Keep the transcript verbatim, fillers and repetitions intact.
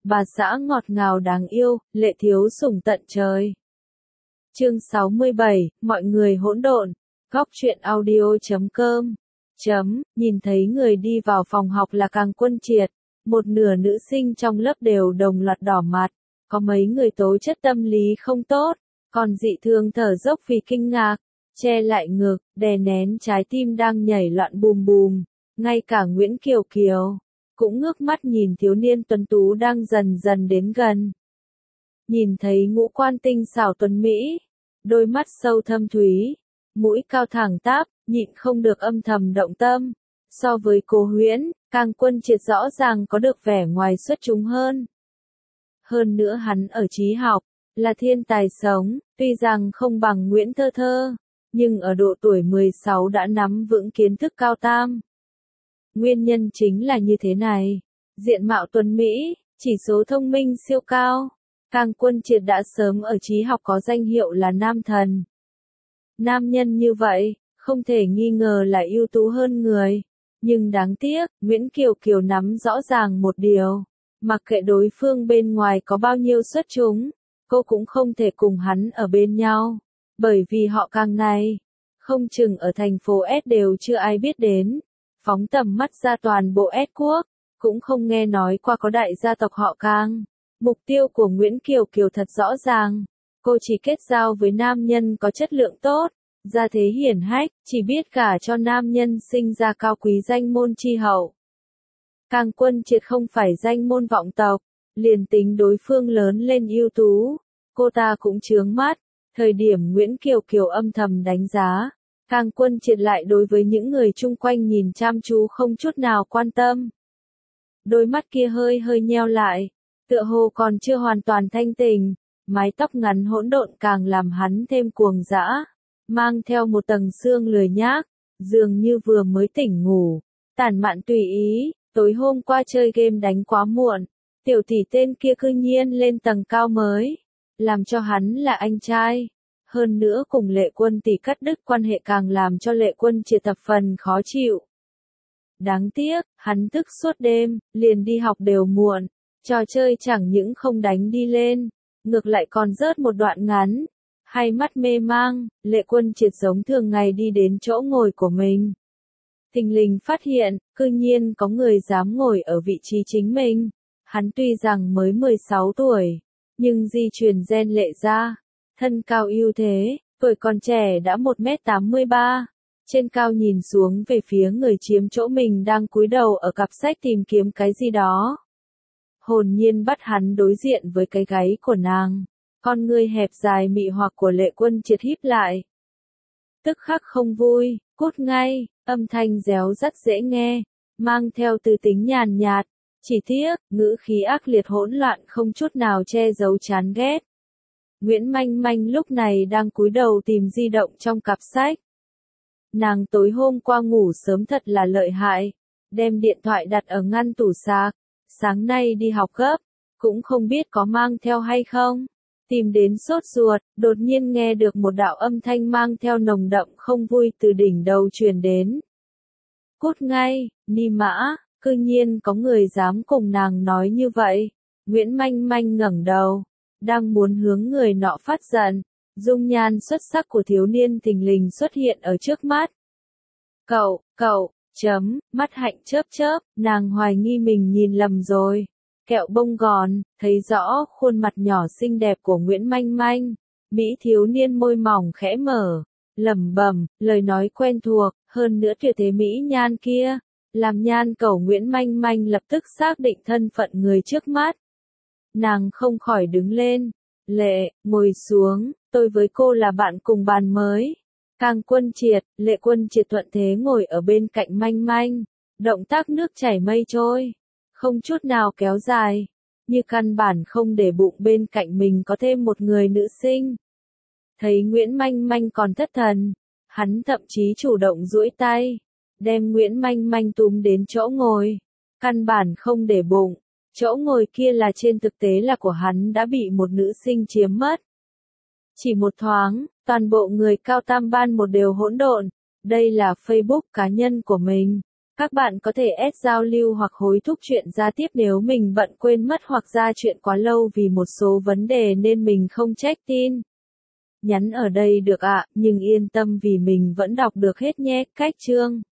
bà xã ngọt ngào đáng yêu, lệ thiếu sủng tận trời. Chương sáu mươi bảy, mọi người hỗn độn, góc truyện audio chấm com. Chấm, nhìn thấy người đi vào phòng học là Càng Quân Triệt, một nửa nữ sinh trong lớp đều đồng loạt đỏ mặt, có mấy người tố chất tâm lý không tốt, còn dị thường thở dốc vì kinh ngạc, che lại ngực, đè nén trái tim đang nhảy loạn bùm bùm, ngay cả Nguyễn Kiều Kiều cũng ngước mắt nhìn thiếu niên tuấn tú đang dần dần đến gần. Nhìn thấy ngũ quan tinh xảo tuấn mỹ, đôi mắt sâu thâm thúy, mũi cao thẳng tắp, nhịn không được âm thầm động tâm. So với Cố Huyễn, Càng Quân Triệt rõ ràng có được vẻ ngoài xuất chúng hơn. Hơn nữa hắn ở trí học, là thiên tài sống, tuy rằng không bằng Nguyễn Thơ Thơ, nhưng ở độ tuổi mười sáu đã nắm vững kiến thức cao tam. Nguyên nhân chính là như thế này, diện mạo tuấn mỹ, chỉ số thông minh siêu cao, Càng Quân Triệt đã sớm ở trí học có danh hiệu là nam thần. Nam nhân như vậy, không thể nghi ngờ là ưu tú hơn người, nhưng đáng tiếc, Nguyễn Kiều Kiều nắm rõ ràng một điều, mặc kệ đối phương bên ngoài có bao nhiêu xuất chúng, cô cũng không thể cùng hắn ở bên nhau, bởi vì họ Càng này, không chừng ở thành phố S đều chưa ai biết đến. Phóng tầm mắt ra toàn bộ S quốc, cũng không nghe nói qua có đại gia tộc họ Càng. Mục tiêu của Nguyễn Kiều Kiều thật rõ ràng, cô chỉ kết giao với nam nhân có chất lượng tốt, gia thế hiển hách, chỉ biết gả cho nam nhân sinh ra cao quý danh môn chi hậu. Càng Quân Triệt không phải danh môn vọng tộc, liền tính đối phương lớn lên ưu tú, cô ta cũng chướng mắt. Thời điểm Nguyễn Kiều Kiều âm thầm đánh giá, Càng Quân Triệt lại đối với những người chung quanh nhìn chăm chú không chút nào quan tâm. Đôi mắt kia hơi hơi nheo lại, tựa hồ còn chưa hoàn toàn thanh tỉnh, mái tóc ngắn hỗn độn càng làm hắn thêm cuồng dã, mang theo một tầng xương lười nhác, dường như vừa mới tỉnh ngủ, tản mạn tùy ý, tối hôm qua chơi game đánh quá muộn, tiểu tỷ tên kia cư nhiên lên tầng cao mới, làm cho hắn là anh trai. Hơn nữa cùng Lệ Quân tỷ cắt đứt quan hệ càng làm cho Lệ Quân Triệt thập phần khó chịu. Đáng tiếc, hắn thức suốt đêm, liền đi học đều muộn, trò chơi chẳng những không đánh đi lên, ngược lại còn rớt một đoạn ngắn. Hai mắt mê mang, Lệ Quân Triệt giống thường ngày đi đến chỗ ngồi của mình. Thình lình phát hiện, cư nhiên có người dám ngồi ở vị trí chính mình. Hắn tuy rằng mới mười sáu tuổi, nhưng di truyền gen Lệ gia. Thân cao ưu thế, tuổi còn trẻ đã một mét tám mươi ba, trên cao nhìn xuống về phía người chiếm chỗ mình đang cúi đầu ở cặp sách tìm kiếm cái gì đó. Hồn nhiên bắt hắn đối diện với cái gáy của nàng, con ngươi hẹp dài mị hoặc của Lệ Quân Triệt híp lại. Tức khắc không vui, cút ngay, âm thanh réo rắt dễ nghe, mang theo tư tính nhàn nhạt, chỉ tiếc, ngữ khí ác liệt hỗn loạn không chút nào che giấu chán ghét. Nguyễn Manh Manh lúc này đang cúi đầu tìm di động trong cặp sách. Nàng tối hôm qua ngủ sớm thật là lợi hại, đem điện thoại đặt ở ngăn tủ sạc, sáng nay đi học gấp, cũng không biết có mang theo hay không. Tìm đến sốt ruột, đột nhiên nghe được một đạo âm thanh mang theo nồng đậm không vui từ đỉnh đầu truyền đến. Cút ngay, Ni Mã, cư nhiên có người dám cùng nàng nói như vậy. Nguyễn Manh Manh ngẩng đầu, đang muốn hướng người nọ phát giận, dung nhan xuất sắc của thiếu niên thình lình xuất hiện ở trước mắt. Cậu, cậu, chấm, mắt hạnh chớp chớp, nàng hoài nghi mình nhìn lầm rồi. Kẹo bông gòn, thấy rõ khuôn mặt nhỏ xinh đẹp của Nguyễn Manh Manh, mỹ thiếu niên môi mỏng khẽ mở, lẩm bẩm, lời nói quen thuộc, hơn nữa tuyệt thế mỹ nhan kia, làm nhan cẩu Nguyễn Manh Manh lập tức xác định thân phận người trước mắt. Nàng không khỏi đứng lên, Lệ, ngồi xuống, tôi với cô là bạn cùng bàn mới. Càng Quân Triệt, Lệ Quân Triệt thuận thế ngồi ở bên cạnh Manh Manh, động tác nước chảy mây trôi, không chút nào kéo dài, như căn bản không để bụng bên cạnh mình có thêm một người nữ sinh. Thấy Nguyễn Manh Manh còn thất thần, hắn thậm chí chủ động duỗi tay, đem Nguyễn Manh Manh túm đến chỗ ngồi, căn bản không để bụng. Chỗ ngồi kia là trên thực tế là của hắn đã bị một nữ sinh chiếm mất. Chỉ một thoáng, toàn bộ người cao tam ban một đều hỗn độn, đây là Facebook cá nhân của mình, Các bạn có thể add giao lưu hoặc hối thúc chuyện ra tiếp nếu mình bận quên mất hoặc ra chuyện quá lâu vì một số vấn đề nên mình không check tin. Nhắn ở đây được ạ, nhưng yên tâm vì mình vẫn đọc được hết nhé. Cách chương